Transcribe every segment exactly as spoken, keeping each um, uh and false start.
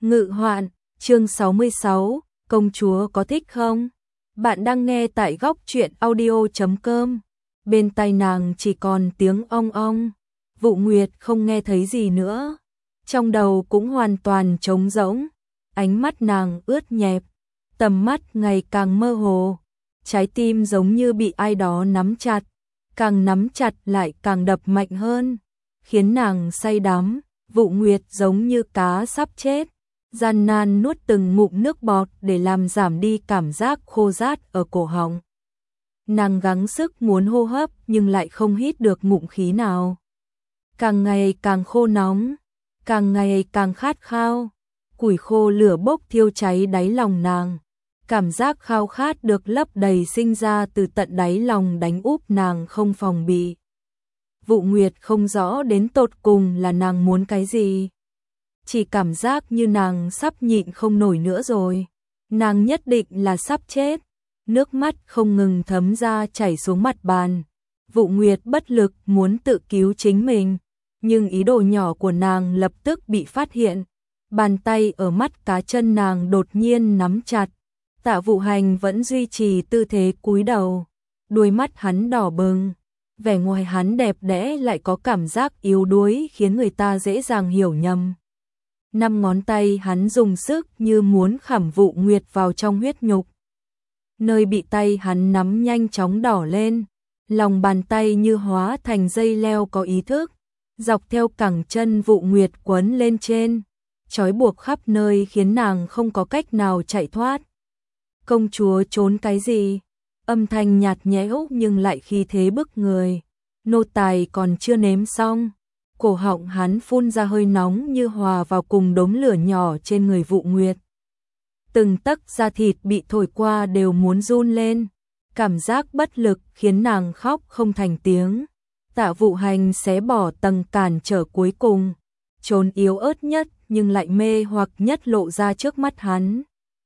Ngự hoạn, chương sáu mươi sáu, công chúa có thích không? Bạn đang nghe tại góc truyện audio chấm com. Bên tai nàng chỉ còn tiếng ong ong. Vụ Nguyệt không nghe thấy gì nữa. Trong đầu cũng hoàn toàn trống rỗng. Ánh mắt nàng ướt nhẹp. Tầm mắt ngày càng mơ hồ. Trái tim giống như bị ai đó nắm chặt. Càng nắm chặt lại càng đập mạnh hơn. Khiến nàng say đắm. Vụ Nguyệt giống như cá sắp chết. Gian nan nuốt từng ngụm nước bọt để làm giảm đi cảm giác khô rát ở cổ họng. Nàng gắng sức muốn hô hấp nhưng lại không hít được ngụm khí nào. Càng ngày càng khô nóng, càng ngày càng khát khao. Củi khô lửa bốc thiêu cháy đáy lòng nàng. Cảm giác khao khát được lấp đầy sinh ra từ tận đáy lòng đánh úp nàng không phòng bị. Vụ Nguyệt không rõ đến tột cùng là nàng muốn cái gì. Chỉ cảm giác như nàng sắp nhịn không nổi nữa rồi. Nàng nhất định là sắp chết. Nước mắt không ngừng thấm ra chảy xuống mặt bàn. Vụ Nguyệt bất lực muốn tự cứu chính mình. Nhưng ý đồ nhỏ của nàng lập tức bị phát hiện. Bàn tay ở mắt cá chân nàng đột nhiên nắm chặt. Tạ Vụ Hành vẫn duy trì tư thế cúi đầu. Đôi mắt hắn đỏ bừng. Vẻ ngoài hắn đẹp đẽ lại có cảm giác yếu đuối khiến người ta dễ dàng hiểu nhầm. Năm ngón tay hắn dùng sức như muốn khảm Vụ Nguyệt vào trong huyết nhục. Nơi bị tay hắn nắm nhanh chóng đỏ lên, lòng bàn tay như hóa thành dây leo có ý thức, dọc theo cẳng chân Vụ Nguyệt quấn lên trên, trói buộc khắp nơi khiến nàng không có cách nào chạy thoát. Công chúa trốn cái gì? Âm thanh nhạt nhẽo nhưng lại khí thế bức người. Nô tài còn chưa nếm xong. Cổ họng hắn phun ra hơi nóng như hòa vào cùng đốm lửa nhỏ trên người Vụ Nguyệt. Từng tấc da thịt bị thổi qua đều muốn run lên. Cảm giác bất lực khiến nàng khóc không thành tiếng. Tạ Vụ Hành xé bỏ tầng cản trở cuối cùng. Trốn yếu ớt nhất nhưng lại mê hoặc nhất lộ ra trước mắt hắn.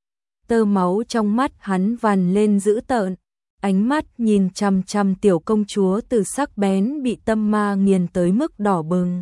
Tơ máu trong mắt hắn vằn lên dữ tợn. Ánh mắt nhìn chằm chằm tiểu công chúa từ sắc bén bị tâm ma nghiền tới mức đỏ bừng.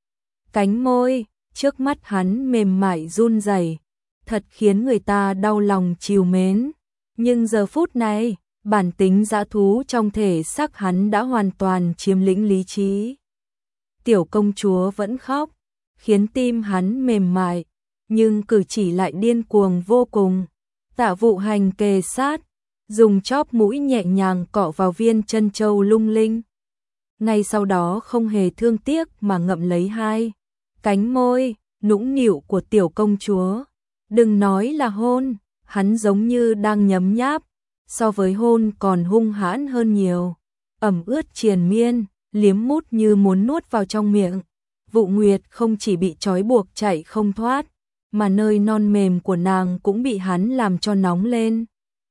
Cánh môi, trước mắt hắn mềm mại run rẩy, thật khiến người ta đau lòng trìu mến. Nhưng giờ phút này, bản tính dã thú trong thể xác hắn đã hoàn toàn chiếm lĩnh lý trí. Tiểu công chúa vẫn khóc, khiến tim hắn mềm mại, nhưng cử chỉ lại điên cuồng vô cùng. Tạ Vụ Hành kề sát, dùng chóp mũi nhẹ nhàng cọ vào viên chân châu lung linh. Ngay sau đó không hề thương tiếc mà ngậm lấy hai cánh môi nũng nịu của tiểu công chúa. Đừng nói là hôn, hắn giống như đang nhấm nháp, so với hôn còn hung hãn hơn nhiều. Ẩm ướt triền miên, liếm mút như muốn nuốt vào trong miệng. Vụ Nguyệt không chỉ bị trói buộc chạy không thoát, mà nơi non mềm của nàng cũng bị hắn làm cho nóng lên.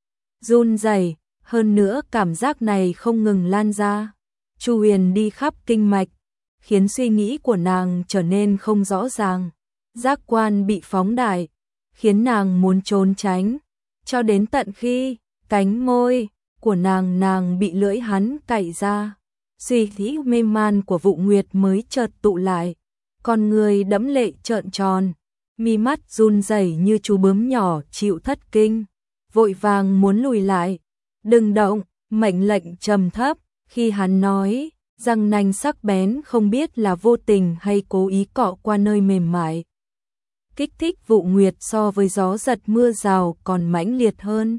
Run rẩy, hơn nữa cảm giác này không ngừng lan ra. Chu huyền đi khắp kinh mạch, khiến suy nghĩ của nàng trở nên không rõ ràng. Giác quan bị phóng đại, khiến nàng muốn trốn tránh. Cho đến tận khi, cánh môi của nàng nàng bị lưỡi hắn cạy ra. Suy nghĩ mê man của Vụ Nguyệt mới chợt tụ lại. Con người đẫm lệ trợn tròn, mi mắt run rẩy như chú bướm nhỏ chịu thất kinh. Vội vàng muốn lùi lại. Đừng động, mệnh lệnh trầm thấp. Khi hắn nói, răng nanh sắc bén không biết là vô tình hay cố ý cọ qua nơi mềm mại. Kích thích Vụ Nguyệt so với gió giật mưa rào còn mãnh liệt hơn.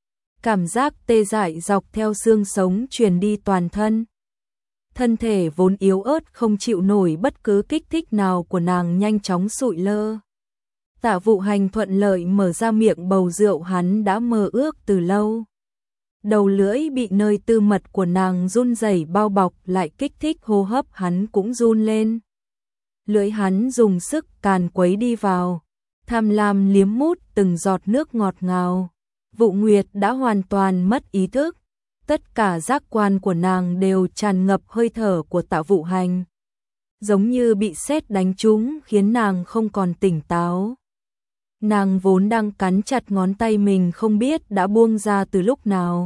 Cảm giác tê dại dọc theo xương sống truyền đi toàn thân. Thân thể vốn yếu ớt không chịu nổi bất cứ kích thích nào của nàng nhanh chóng sụi lơ. Tạ Vụ Hành thuận lợi mở ra miệng bầu rượu hắn đã mơ ước từ lâu. Đầu lưỡi bị nơi tư mật của nàng run rẩy bao bọc lại kích thích hô hấp hắn cũng run lên. Lưỡi hắn dùng sức càn quấy đi vào, tham lam liếm mút từng giọt nước ngọt ngào. Vụ Nguyệt đã hoàn toàn mất ý thức. Tất cả giác quan của nàng đều tràn ngập hơi thở của Tạ Vụ Hành. Giống như bị sét đánh trúng khiến nàng không còn tỉnh táo. Nàng vốn đang cắn chặt ngón tay mình không biết đã buông ra từ lúc nào.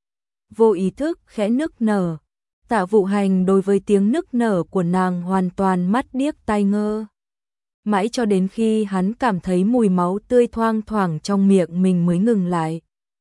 Vô ý thức khẽ nức nở. Tạ Vụ Hành đối với tiếng nức nở của nàng hoàn toàn mắt điếc tai ngơ. mãi cho đến khi hắn cảm thấy mùi máu tươi thoang thoảng trong miệng mình mới ngừng lại.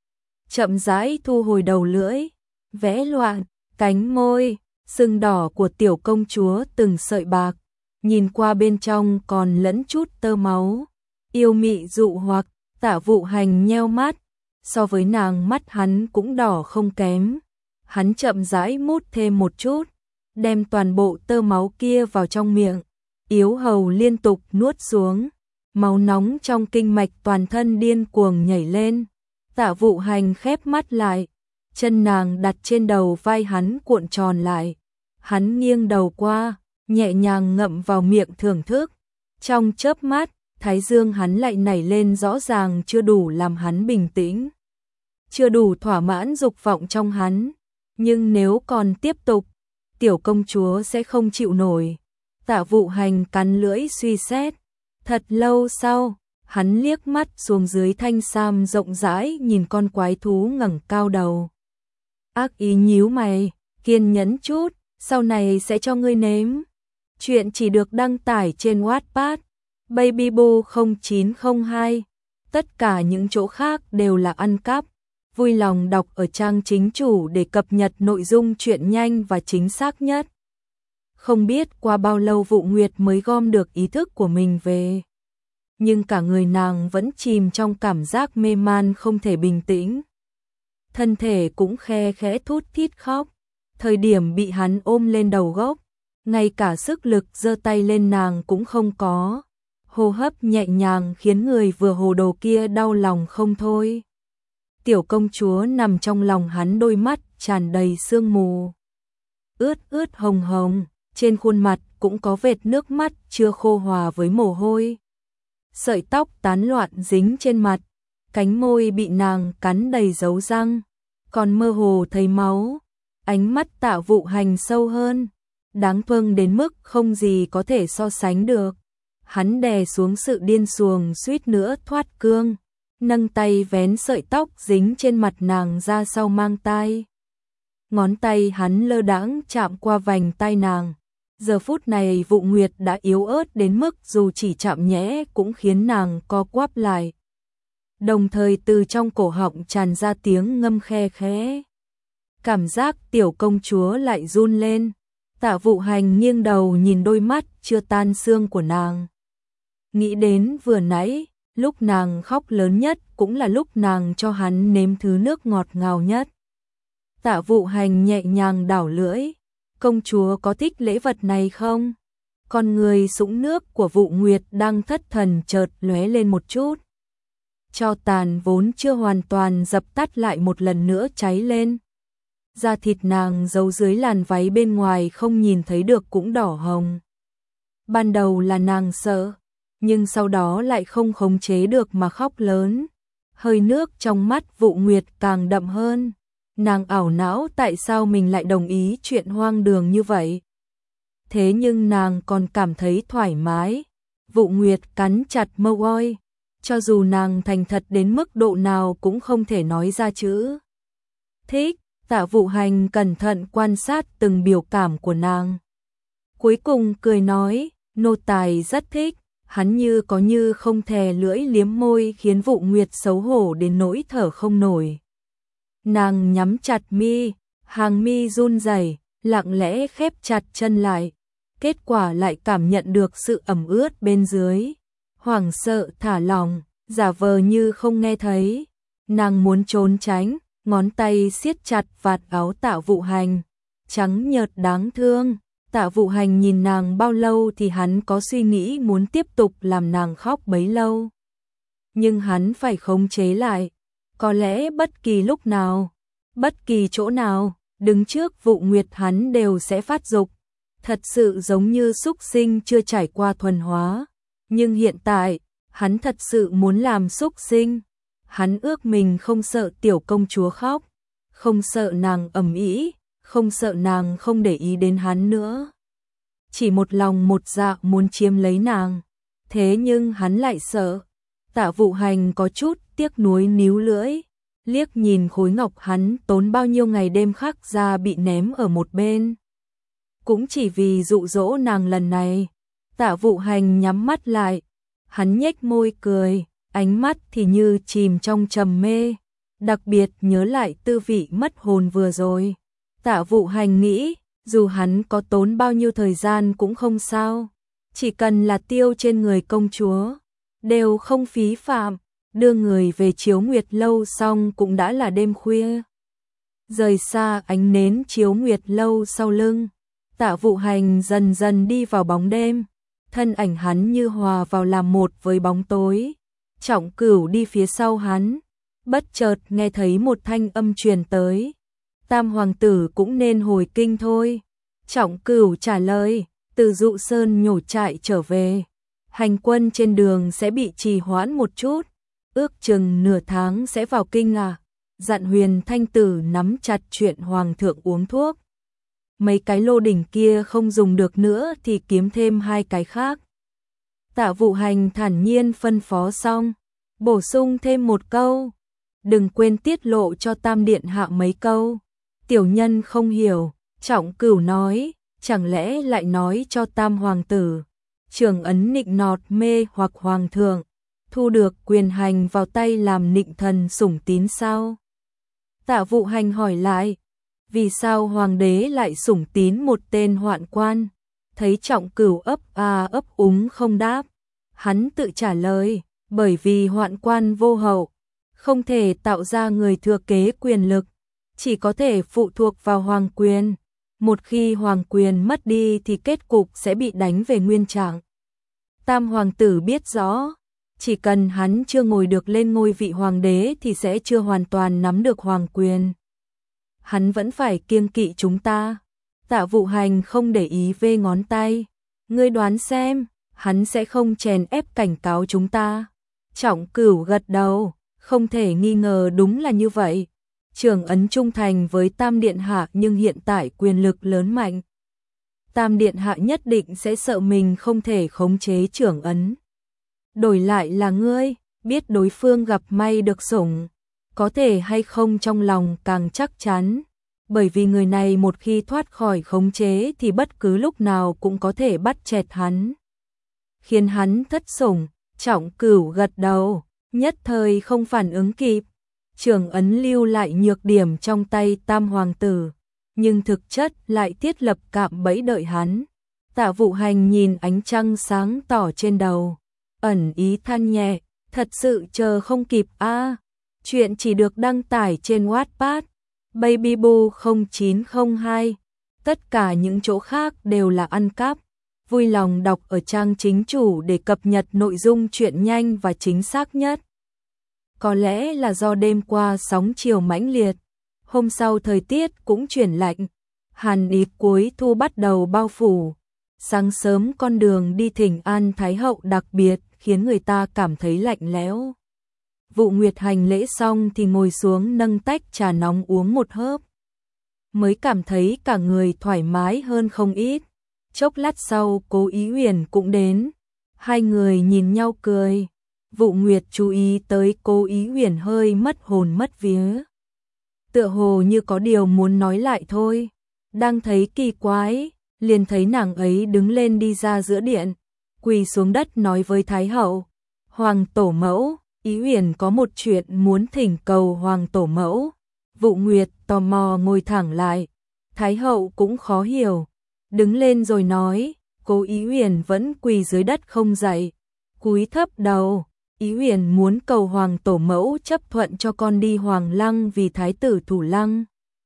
Chậm rãi thu hồi đầu lưỡi, vẽ loạn, cánh môi, sưng đỏ của tiểu công chúa từng sợi bạc, nhìn qua bên trong còn lẫn chút tơ máu, yêu mị dụ hoặc. Tạ Vụ Hành nheo mắt, so với nàng mắt hắn cũng đỏ không kém. Hắn chậm rãi mút thêm một chút, đem toàn bộ tơ máu kia vào trong miệng, yếu hầu liên tục nuốt xuống, máu nóng trong kinh mạch toàn thân điên cuồng nhảy lên. Tạ Vụ Hành khép mắt lại, chân nàng đặt trên đầu vai hắn cuộn tròn lại. Hắn nghiêng đầu qua, nhẹ nhàng ngậm vào miệng thưởng thức. Trong chớp mắt, thái dương hắn lại nảy lên rõ ràng chưa đủ làm hắn bình tĩnh, chưa đủ thỏa mãn dục vọng trong hắn. Nhưng nếu còn tiếp tục, tiểu công chúa sẽ không chịu nổi. Tạ Vụ Hành cắn lưỡi suy xét. Thật lâu sau, hắn liếc mắt xuống dưới thanh sam rộng rãi nhìn con quái thú ngẩng cao đầu. Ác ý nhíu mày, kiên nhẫn chút, sau này sẽ cho ngươi nếm. Chuyện chỉ được đăng tải trên Wattpad, Babyboo không chín không hai. Tất cả những chỗ khác đều là ăn cắp. Vui lòng đọc ở trang chính chủ để cập nhật nội dung truyện nhanh và chính xác nhất. Không biết qua bao lâu Vụ Nguyệt mới gom được ý thức của mình về. Nhưng cả người nàng vẫn chìm trong cảm giác mê man không thể bình tĩnh. Thân thể cũng khe khẽ thút thít khóc. Thời điểm bị hắn ôm lên đầu gốc, ngay cả sức lực giơ tay lên nàng cũng không có. Hô hấp nhẹ nhàng khiến người vừa hồ đồ kia đau lòng không thôi. Tiểu công chúa nằm trong lòng hắn, đôi mắt tràn đầy sương mù, ướt ướt hồng hồng, trên khuôn mặt cũng có vệt nước mắt chưa khô hòa với mồ hôi. Sợi tóc tán loạn dính trên mặt, cánh môi bị nàng cắn đầy dấu răng, còn mơ hồ thấy máu. Ánh mắt Tạ Vụ Hành sâu hơn, đáng thương đến mức không gì có thể so sánh được. Hắn đè xuống sự điên xuồng suýt nữa thoát cương, nâng tay vén sợi tóc dính trên mặt nàng ra sau mang tai. Ngón tay hắn lơ đãng chạm qua vành tai nàng. Giờ phút này Vụ Nguyệt đã yếu ớt đến mức dù chỉ chạm nhẹ cũng khiến nàng co quắp lại. Đồng thời từ trong cổ họng tràn ra tiếng ngâm khe khẽ. Cảm giác tiểu công chúa lại run lên. Tạ Vụ Hành nghiêng đầu nhìn đôi mắt chưa tan xương của nàng. Nghĩ đến vừa nãy, lúc nàng khóc lớn nhất cũng là lúc nàng cho hắn nếm thứ nước ngọt ngào nhất. Tạ Vụ Hành nhẹ nhàng đảo lưỡi. Công chúa có thích lễ vật này không? Con người sũng nước của Vụ Nguyệt đang thất thần chợt lóe lên một chút. Tro tàn vốn chưa hoàn toàn dập tắt lại một lần nữa cháy lên. Da thịt nàng giấu dưới làn váy bên ngoài không nhìn thấy được cũng đỏ hồng. Ban đầu là nàng sợ, nhưng sau đó lại không khống chế được mà khóc lớn. Hơi nước trong mắt Vụ Nguyệt càng đậm hơn. Nàng ảo não tại sao mình lại đồng ý chuyện hoang đường như vậy. Thế nhưng nàng còn cảm thấy thoải mái. Vụ Nguyệt cắn chặt môi, cho dù nàng thành thật đến mức độ nào cũng không thể nói ra chữ thích. Tạ Vụ Hành cẩn thận quan sát từng biểu cảm của nàng. Cuối cùng cười nói, nô tài rất thích. Hắn như có như không thè lưỡi liếm môi khiến Vụ Nguyệt xấu hổ đến nỗi thở không nổi. Nàng nhắm chặt mi, hàng mi run rẩy, lặng lẽ khép chặt chân lại. Kết quả lại cảm nhận được sự ẩm ướt bên dưới. Hoảng sợ thả lỏng, giả vờ như không nghe thấy. Nàng muốn trốn tránh, ngón tay siết chặt vạt áo Tạ Vụ Hành, trắng nhợt đáng thương. Tạ Vụ Hành nhìn nàng bao lâu thì hắn có suy nghĩ muốn tiếp tục làm nàng khóc bấy lâu. Nhưng hắn phải khống chế lại. Có lẽ bất kỳ lúc nào, bất kỳ chỗ nào, đứng trước Vụ Nguyệt hắn đều sẽ phát dục. Thật sự giống như súc sinh chưa trải qua thuần hóa. Nhưng hiện tại, hắn thật sự muốn làm súc sinh. Hắn ước mình không sợ tiểu công chúa khóc, không sợ nàng ầm ĩ, không sợ nàng không để ý đến hắn nữa. Chỉ một lòng một dạ muốn chiếm lấy nàng. Thế nhưng hắn lại sợ. Tạ Vụ Hành có chút tiếc nuối níu lưỡi, liếc nhìn khối ngọc hắn tốn bao nhiêu ngày đêm khắc ra bị ném ở một bên. Cũng chỉ vì dụ dỗ nàng lần này. Tạ Vụ Hành nhắm mắt lại, hắn nhếch môi cười, ánh mắt thì như chìm trong trầm mê, đặc biệt nhớ lại tư vị mất hồn vừa rồi. Tạ Vụ Hành nghĩ, dù hắn có tốn bao nhiêu thời gian cũng không sao, chỉ cần là tiêu trên người công chúa, đều không phí phạm, đưa người về Chiếu Nguyệt lâu xong cũng đã là đêm khuya. Rời xa ánh nến Chiếu Nguyệt lâu sau lưng, Tạ Vụ Hành dần dần đi vào bóng đêm, thân ảnh hắn như hòa vào làm một với bóng tối. Trọng Cửu đi phía sau hắn, bất chợt nghe thấy một thanh âm truyền tới. Tam hoàng tử cũng nên hồi kinh thôi. Trọng Cửu trả lời, từ Dụ Sơn nhổ trại trở về. Hành quân trên đường sẽ bị trì hoãn một chút, ước chừng nửa tháng sẽ vào kinh à. Dặn Huyền Thanh Tử nắm chặt chuyện hoàng thượng uống thuốc. Mấy cái lô đỉnh kia không dùng được nữa thì kiếm thêm hai cái khác. Tạ Vụ Hành thản nhiên phân phó xong, bổ sung thêm một câu, đừng quên tiết lộ cho Tam Điện Hạ mấy câu. Tiểu nhân không hiểu, Trọng Cửu nói, chẳng lẽ lại nói cho Tam hoàng tử, Trường Ấn nịnh nọt mê hoặc hoàng thượng, thu được quyền hành vào tay làm nịnh thần sủng tín sao? Tạ Vụ Hành hỏi lại, vì sao hoàng đế lại sủng tín một tên hoạn quan? Thấy Trọng Cửu ấp a ấp úng không đáp, hắn tự trả lời, bởi vì hoạn quan vô hậu, không thể tạo ra người thừa kế quyền lực, chỉ có thể phụ thuộc vào hoàng quyền. Một khi hoàng quyền mất đi thì kết cục sẽ bị đánh về nguyên trạng. Tam hoàng tử biết rõ, chỉ cần hắn chưa ngồi được lên ngôi vị hoàng đế thì sẽ chưa hoàn toàn nắm được hoàng quyền. Hắn vẫn phải kiêng kỵ chúng ta. Tạ Vụ Hành không để ý vê ngón tay. Ngươi đoán xem, hắn sẽ không chèn ép cảnh cáo chúng ta. Trọng Cửu gật đầu, không thể nghi ngờ đúng là như vậy. Trường Ấn trung thành với Tam Điện Hạ nhưng hiện tại quyền lực lớn mạnh. Tam Điện Hạ nhất định sẽ sợ mình không thể khống chế Trường Ấn. Đổi lại là ngươi, biết đối phương gặp may được sủng, có thể hay không trong lòng càng chắc chắn, bởi vì người này một khi thoát khỏi khống chế thì bất cứ lúc nào cũng có thể bắt chẹt hắn. Khiến hắn thất sủng. Trọng Cửu gật đầu, nhất thời không phản ứng kịp. Trường Ấn lưu lại nhược điểm trong tay Tam hoàng tử, nhưng thực chất lại thiết lập cạm bẫy đợi hắn. Tạ Vụ Hành nhìn ánh trăng sáng tỏ trên đầu, ẩn ý than nhẹ, thật sự chờ không kịp a. À. Chuyện chỉ được đăng tải trên Wattpad, Babyboo không chín không hai. Tất cả những chỗ khác đều là ăn cắp. Vui lòng đọc ở trang chính chủ để cập nhật nội dung truyện nhanh và chính xác nhất. Có lẽ là do đêm qua sóng chiều mãnh liệt, hôm sau thời tiết cũng chuyển lạnh, hàn ý cuối thu bắt đầu bao phủ. Sáng sớm con đường đi thỉnh an Thái hậu đặc biệt khiến người ta cảm thấy lạnh lẽo. Vụ Nguyệt hành lễ xong thì ngồi xuống nâng tách trà nóng uống một hớp, mới cảm thấy cả người thoải mái hơn không ít. Chốc lát sau Cố Ý Uyển cũng đến, hai người nhìn nhau cười. Vụ Nguyệt chú ý tới Cố Ý Uyển hơi mất hồn mất vía, tựa hồ như có điều muốn nói lại thôi. Đang thấy kỳ quái, liền thấy nàng ấy đứng lên đi ra giữa điện, quỳ xuống đất nói với Thái hậu, Hoàng tổ mẫu, Ý Uyển có một chuyện muốn thỉnh cầu Hoàng tổ mẫu. Vụ Nguyệt tò mò ngồi thẳng lại, Thái hậu cũng khó hiểu, đứng lên rồi nói. Cố Ý Uyển vẫn quỳ dưới đất không dậy, cúi thấp đầu. Ý Uyển muốn cầu Hoàng tổ mẫu chấp thuận cho con đi Hoàng lăng vì thái tử thủ lăng.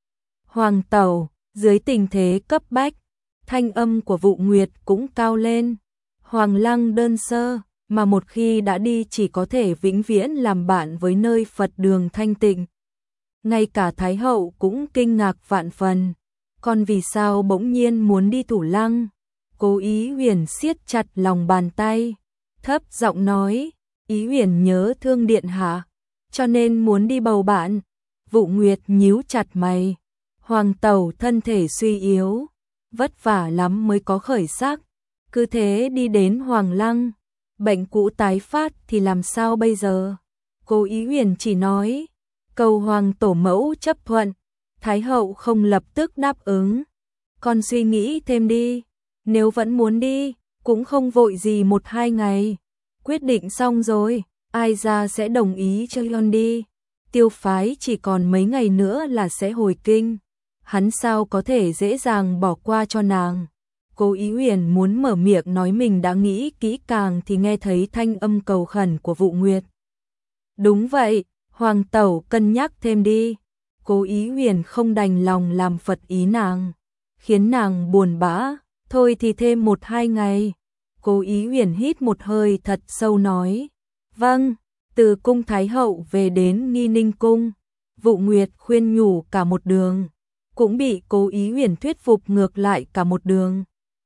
Hoàng tẩu, dưới tình thế cấp bách, thanh âm của Vụ Nguyệt cũng cao lên. Hoàng lăng đơn sơ, mà một khi đã đi chỉ có thể vĩnh viễn làm bạn với nơi Phật đường thanh tịnh. Ngay cả Thái hậu cũng kinh ngạc vạn phần, con vì sao bỗng nhiên muốn đi thủ lăng? Cố Ý Uyển siết chặt lòng bàn tay, thấp giọng nói, Ý Uyển nhớ thương điện hạ, cho nên muốn đi bầu bạn. Vụ Nguyệt nhíu chặt mày, Hoàng tẩu thân thể suy yếu, vất vả lắm mới có khởi sắc, cứ thế đi đến Hoàng lăng, bệnh cũ tái phát thì làm sao bây giờ? Cố Ý Uyển chỉ nói, cầu Hoàng tổ mẫu chấp thuận. Thái hậu không lập tức đáp ứng, con suy nghĩ thêm đi, nếu vẫn muốn đi, cũng không vội gì một hai ngày. Quyết định xong rồi, ai ra sẽ đồng ý cho Yon đi. Tiêu phái chỉ còn mấy ngày nữa là sẽ hồi kinh. Hắn sao có thể dễ dàng bỏ qua cho nàng. Cố Ý Huyền muốn mở miệng nói mình đã nghĩ kỹ càng thì nghe thấy thanh âm cầu khẩn của Vụ Nguyệt. Đúng vậy, Hoàng tẩu cân nhắc thêm đi. Cố Ý Huyền không đành lòng làm phật ý nàng, khiến nàng buồn bã. Thôi thì thêm một hai ngày. Cố Ý Huyền hít một hơi thật sâu nói. Vâng, từ cung Thái Hậu về đến Nghi Ninh Cung. Vụ Nguyệt khuyên nhủ cả một đường, cũng bị Cố Ý Huyền thuyết phục ngược lại cả một đường.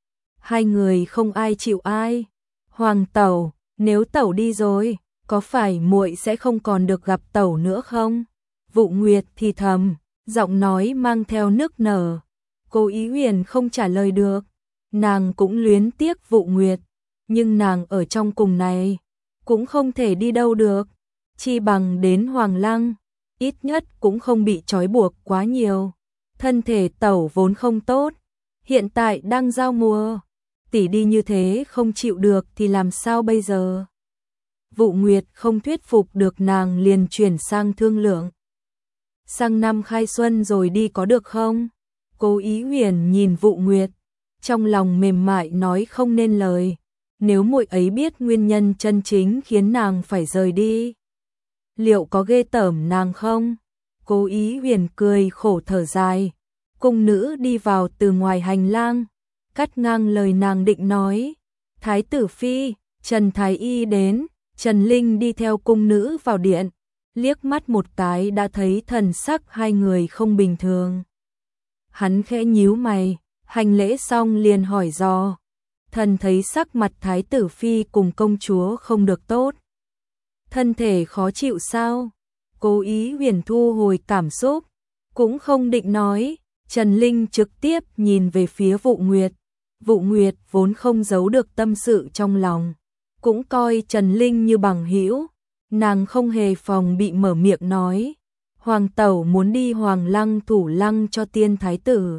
Hai người không ai chịu ai. Hoàng tẩu, nếu tẩu đi rồi, có phải muội sẽ không còn được gặp tẩu nữa không? Vụ Nguyệt thì thầm, giọng nói mang theo nức nở. Cố Ý Huyền không trả lời được. Nàng cũng luyến tiếc Vụ Nguyệt, nhưng nàng ở trong cung này cũng không thể đi đâu được, chi bằng đến Hoàng Lăng, ít nhất cũng không bị trói buộc quá nhiều. Thân thể tẩu vốn không tốt, hiện tại đang giao mùa, tỷ đi như thế không chịu được thì làm sao bây giờ? Vụ Nguyệt không thuyết phục được nàng liền chuyển sang thương lượng. Sang năm khai xuân rồi đi có được không? Cố Ý Huyền nhìn Vụ Nguyệt, trong lòng mềm mại nói không nên lời. Nếu muội ấy biết nguyên nhân chân chính khiến nàng phải rời đi, liệu có ghê tởm nàng không? Cố Ý Huyền cười khổ thở dài. Cung nữ đi vào từ ngoài hành lang, cắt ngang lời nàng định nói. Thái tử phi, Trần Thái Y đến. Trần Linh đi theo cung nữ vào điện, liếc mắt một cái đã thấy thần sắc hai người không bình thường. Hắn khẽ nhíu mày, hành lễ xong liền hỏi dò. Thần thấy sắc mặt Thái tử phi cùng công chúa không được tốt. Thân thể khó chịu sao? Cố Ý Huyền thu hồi cảm xúc, cũng không định nói. Trần Linh trực tiếp nhìn về phía Vụ Nguyệt. Vụ Nguyệt vốn không giấu được tâm sự trong lòng, cũng coi Trần Linh như bằng hữu. Nàng không hề phòng bị mở miệng nói. Hoàng tẩu muốn đi Hoàng Lăng Thủ Lăng cho tiên thái tử.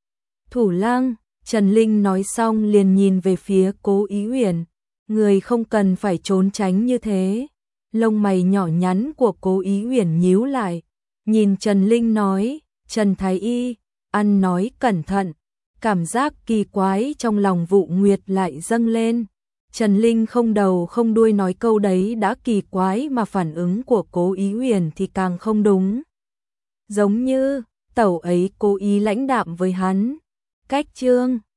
Thủ Lăng, Trần Linh nói xong liền nhìn về phía Cố Ý Huyền. Người không cần phải trốn tránh như thế. Lông mày nhỏ nhắn của Cố Ý Huyền nhíu lại, nhìn Trần Linh nói. Trần Thái Y, ăn nói cẩn thận. Cảm giác kỳ quái trong lòng Vụ Nguyệt lại dâng lên. Trần Linh không đầu không đuôi nói câu đấy đã kỳ quái mà phản ứng của Cố Ý Huyền thì càng không đúng. Giống như tẩu ấy cố ý lãnh đạm với hắn. Cách chương